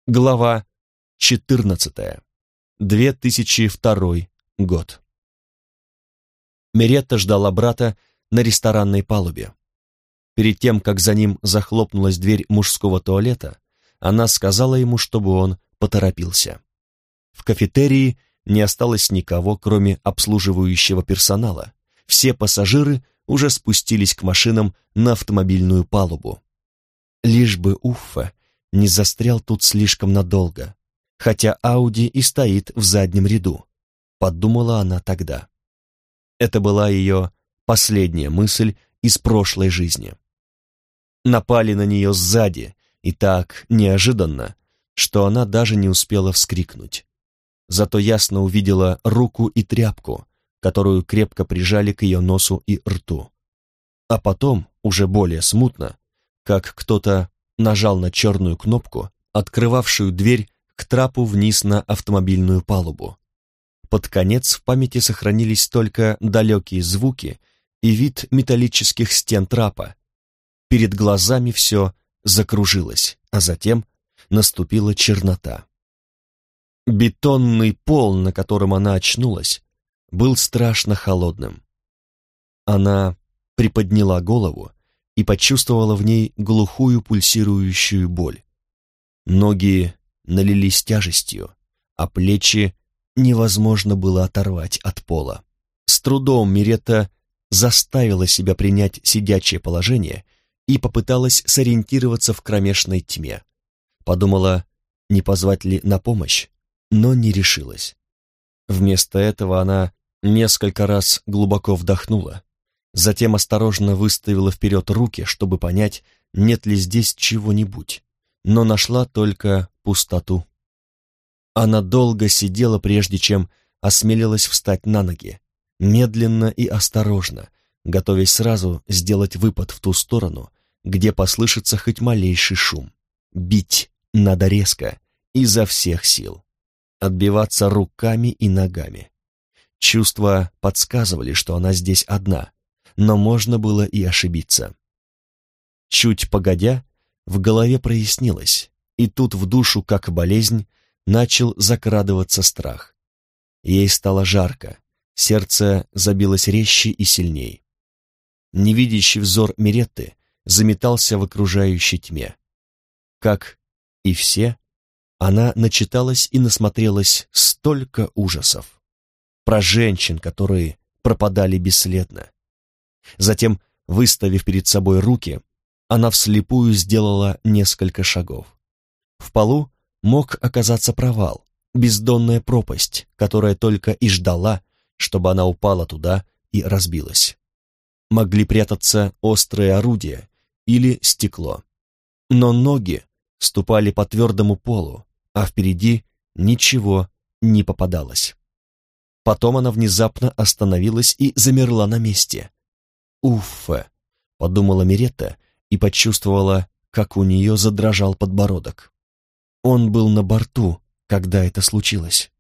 Глава 14. 2002 год. Миретта ждала брата на ресторанной палубе. Перед тем, как за ним захлопнулась дверь мужского туалета, она сказала ему, чтобы он поторопился. В кафетерии не осталось никого, кроме обслуживающего персонала. Все пассажиры уже спустились к машинам на автомобильную палубу. Лишь бы Уффе не застрял тут слишком надолго, хотя Ауди и стоит в заднем ряду, подумала она тогда. Это была ее последняя мысль из прошлой жизни. Напали на нее сзади, и так неожиданно, что она даже не успела вскрикнуть. Зато ясно увидела руку и тряпку, которую крепко прижали к ее носу и рту. А потом, уже более смутно, как кто-то нажал на черную кнопку, открывавшую дверь к трапу вниз на автомобильную палубу. Под конец в памяти сохранились только далекие звуки и вид металлических стен трапа. Перед глазами все закружилось, а затем наступила чернота. Бетонный пол, на котором она очнулась, был страшно холодным. Она приподняла голову и почувствовала в ней глухую пульсирующую боль. Ноги налились тяжестью, а плечи невозможно было оторвать от пола. С трудом Миретта заставила себя принять сидячее положение и попыталась сориентироваться в кромешной тьме. Подумала, не позвать ли на помощь, но не решилась. Вместо этого она несколько раз глубоко вдохнула, затем осторожно выставила вперед руки, чтобы понять, нет ли здесь чего-нибудь, но нашла только пустоту. Она долго сидела, прежде чем осмелилась встать на ноги, медленно и осторожно, готовясь сразу сделать выпад в ту сторону, где послышится хоть малейший шум. Бить надо резко, изо всех сил. Отбиваться руками и ногами. Чувства подсказывали, что она здесь одна, но можно было и ошибиться. Чуть погодя, в голове прояснилось, и тут в душу, как болезнь, начал закрадываться страх. Ей стало жарко, сердце забилось резче и сильней. Невидящий взор Миретты заметался в окружающей тьме. Как и все, она начиталась и насмотрелась столько ужасов. Про женщин, которые пропадали бесследно. Затем, выставив перед собой руки, она вслепую сделала несколько шагов. В полу мог оказаться провал, бездонная пропасть, которая только и ждала, чтобы она упала туда и разбилась. Могли прятаться острые орудия или стекло. Но ноги ступали по твердому полу, а впереди ничего не попадалось. Потом она внезапно остановилась и замерла на месте. «Уффе», — подумала Миретта и почувствовала, как у нее задрожал подбородок. Он был на борту, когда это случилось.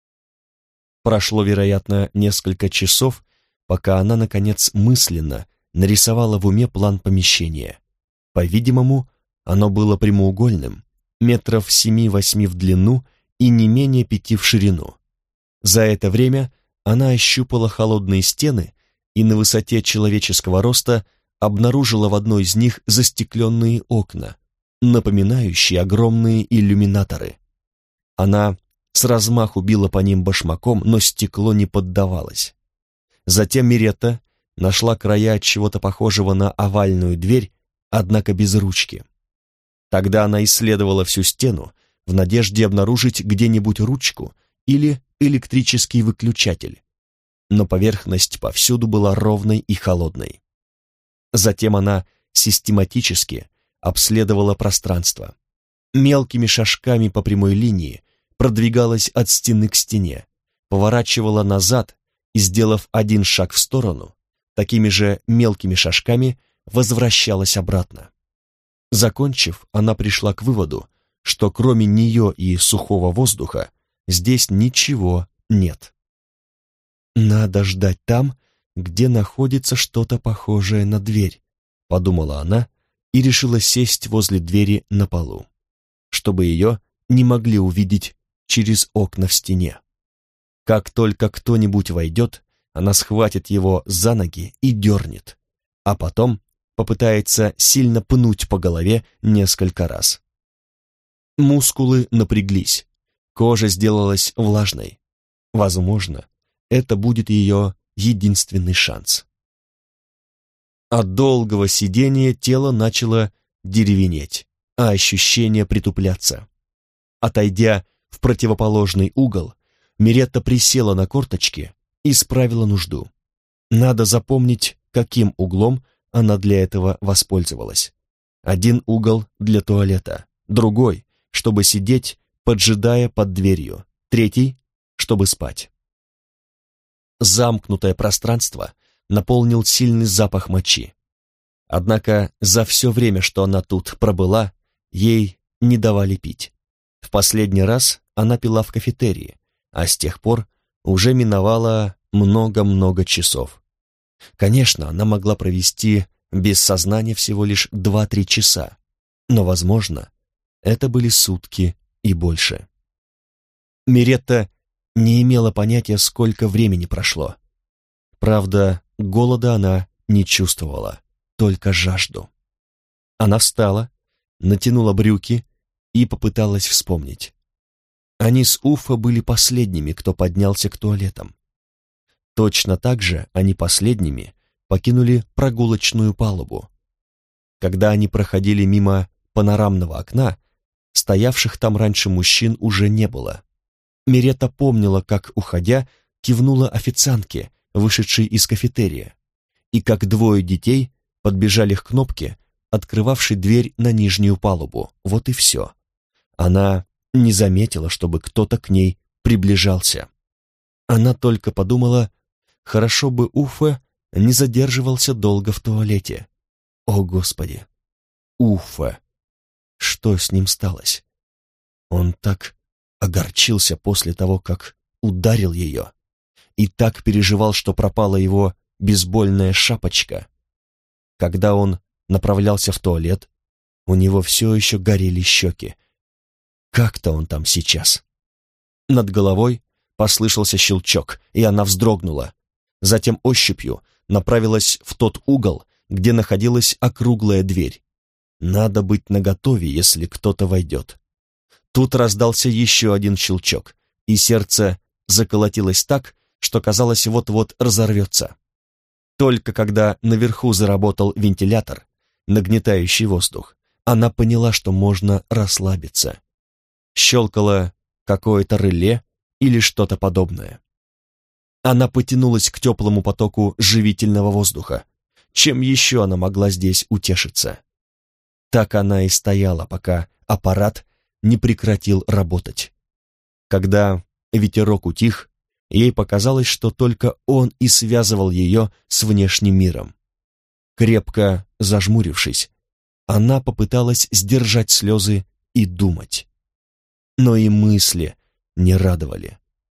Прошло, вероятно, несколько часов, пока она, наконец, мысленно нарисовала в уме план помещения. По-видимому, оно было прямоугольным, метров 7-8 в длину и не менее 5 в ширину. За это время она ощупала холодные стены и на высоте человеческого роста обнаружила в одной из них застекленные окна, напоминающие огромные иллюминаторы. Она с размаху била по ним башмаком, но стекло не поддавалось. Затем Миретта нашла края чего-то похожего на овальную дверь, однако без ручки. Тогда она исследовала всю стену в надежде обнаружить где-нибудь ручку или электрический выключатель, но поверхность повсюду была ровной и холодной. Затем она систематически обследовала пространство. Мелкими шажками по прямой линии продвигалась от стены к стене, поворачивала назад и, сделав один шаг в сторону, такими же мелкими шажками возвращалась обратно. Закончив, она пришла к выводу, что кроме нее и сухого воздуха здесь ничего нет. «Надо ждать там, где находится что-то похожее на дверь», — подумала она и решила сесть возле двери на полу, чтобы ее не могли увидеть через окна в стене. Как только кто-нибудь войдет, она схватит его за ноги и дернет, а потом попытается сильно пнуть по голове несколько раз. Мускулы напряглись, кожа сделалась влажной. Возможно, это будет ее единственный шанс. От долгого сидения тело начало деревенеть, а ощущения притупляться. Отойдя в противоположный угол, Миретта присела на корточки и справила нужду. Надо запомнить, каким углом она для этого воспользовалась. Один угол для туалета, другой, чтобы сидеть, поджидая под дверью, третий, чтобы спать. Замкнутое пространство наполнил сильный запах мочи. Однако за все время, что она тут пробыла, ей не давали пить. В последний раз она пила в кафетерии, а с тех пор уже миновало много-много часов. Конечно, она могла провести без сознания всего лишь 2-3 часа, но, возможно, это были сутки и больше. Миретта не имела понятия, сколько времени прошло. Правда, голода она не чувствовала, только жажду. Она встала, натянула брюки и попыталась вспомнить. Они с Уффа были последними, кто поднялся к туалетам. Точно так же они последними покинули прогулочную палубу. Когда они проходили мимо панорамного окна, стоявших там раньше мужчин уже не было. Миретта помнила, как, уходя, кивнула официантке, вышедшей из кафетерия, и как 2 детей подбежали к кнопке, открывавшей дверь на нижнюю палубу. Вот и все. Она не заметила, чтобы кто-то к ней приближался. Она только подумала, хорошо бы Уффе не задерживался долго в туалете. О, Господи! Уффе! Что с ним сталось? Он так огорчился после того, как ударил ее, и так переживал, что пропала его бейсбольная шапочка. Когда он направлялся в туалет, у него все еще горели щеки. Как-то он там сейчас. Над головой послышался щелчок, и она вздрогнула. Затем ощупью направилась в тот угол, где находилась округлая дверь. Надо быть наготове, если кто-то войдет. Тут раздался еще один щелчок, и сердце заколотилось так, что казалось, вот-вот разорвется. Только когда наверху заработал вентилятор, нагнетающий воздух, она поняла, что можно расслабиться. Щелкало какое-то реле или что-то подобное. Она потянулась к теплому потоку живительного воздуха. Чем еще она могла здесь утешиться? Так она и стояла, пока аппарат не прекратил работать. Когда ветерок утих, ей показалось, что только он и связывал ее с внешним миром. Крепко зажмурившись, она попыталась сдержать слезы и думать. Но и мысли не радовали.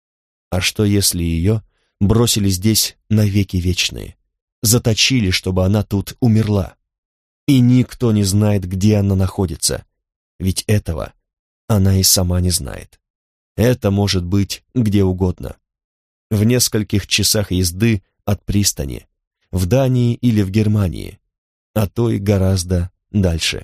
А что, если ее бросили здесь навеки вечные, заточили, чтобы она тут умерла? И никто не знает, где она находится, ведь этого она и сама не знает. Это может быть где угодно. В нескольких часах езды от пристани, в Дании или в Германии, а то и гораздо дальше.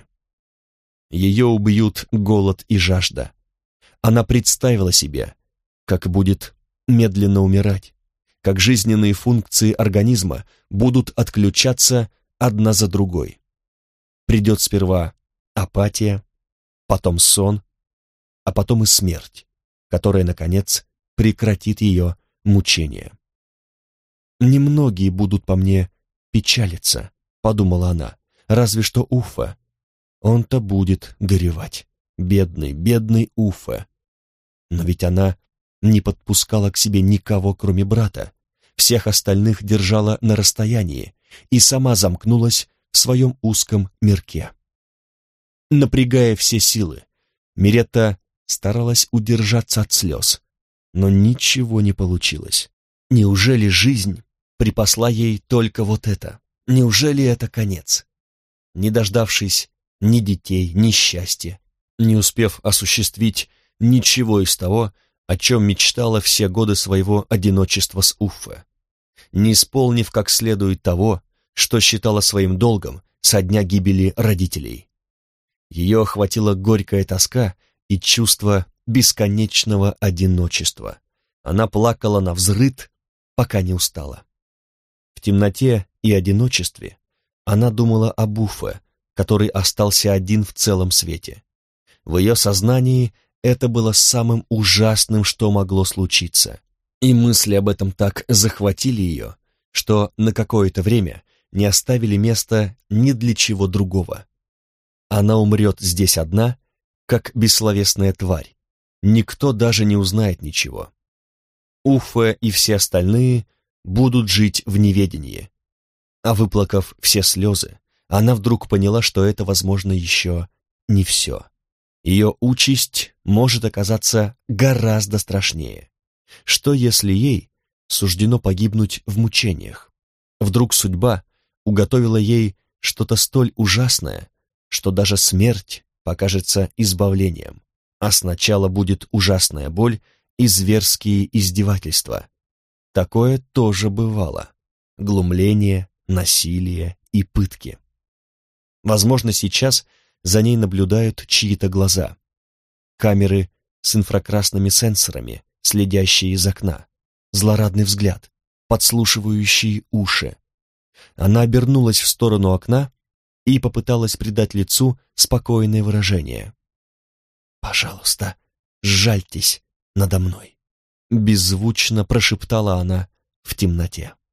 Ее убьют голод и жажда. Она представила себе, как будет медленно умирать, как жизненные функции организма будут отключаться одна за другой. Придет сперва апатия, потом сон, а потом и смерть, которая, наконец, прекратит ее мучения. «Немногие будут по мне печалиться», — подумала она, — «разве что Уффе. Он-то будет горевать. Бедный, бедный Уффе». Но ведь она не подпускала к себе никого, кроме брата, всех остальных держала на расстоянии и сама замкнулась в своем узком мирке. Напрягая все силы, Миретта старалась удержаться от слез, но ничего не получилось. Неужели жизнь припасла ей только вот это? Неужели это конец? Не дождавшись ни детей, ни счастья, не успев осуществить ничего из того, о чем мечтала все годы своего одиночества с Уффе, не исполнив как следует того, что считала своим долгом со дня гибели родителей. Ее охватила горькая тоска и чувство бесконечного одиночества. Она плакала навзрыд, пока не устала. В темноте и одиночестве она думала об Уффе, который остался один в целом свете. В ее сознании это было самым ужасным, что могло случиться. И мысли об этом так захватили ее, что на какое-то время не оставили места ни для чего другого. Она умрет здесь одна, как бессловесная тварь. Никто даже не узнает ничего. Уффе и все остальные будут жить в неведении. А выплакав все слезы, она вдруг поняла, что это, возможно, еще не все. Ее участь может оказаться гораздо страшнее. Что, если ей суждено погибнуть в мучениях? Вдруг судьба уготовила ей что-то столь ужасное, что даже смерть покажется избавлением, а сначала будет ужасная боль и зверские издевательства. Такое тоже бывало. Глумление, насилие и пытки. Возможно, сейчас за ней наблюдают чьи-то глаза. Камеры с инфракрасными сенсорами, следящие из окна, злорадный взгляд, подслушивающие уши. Она обернулась в сторону окна и попыталась придать лицу спокойное выражение. «Пожалуйста, сжальтесь надо мной», — беззвучно прошептала она в темноте.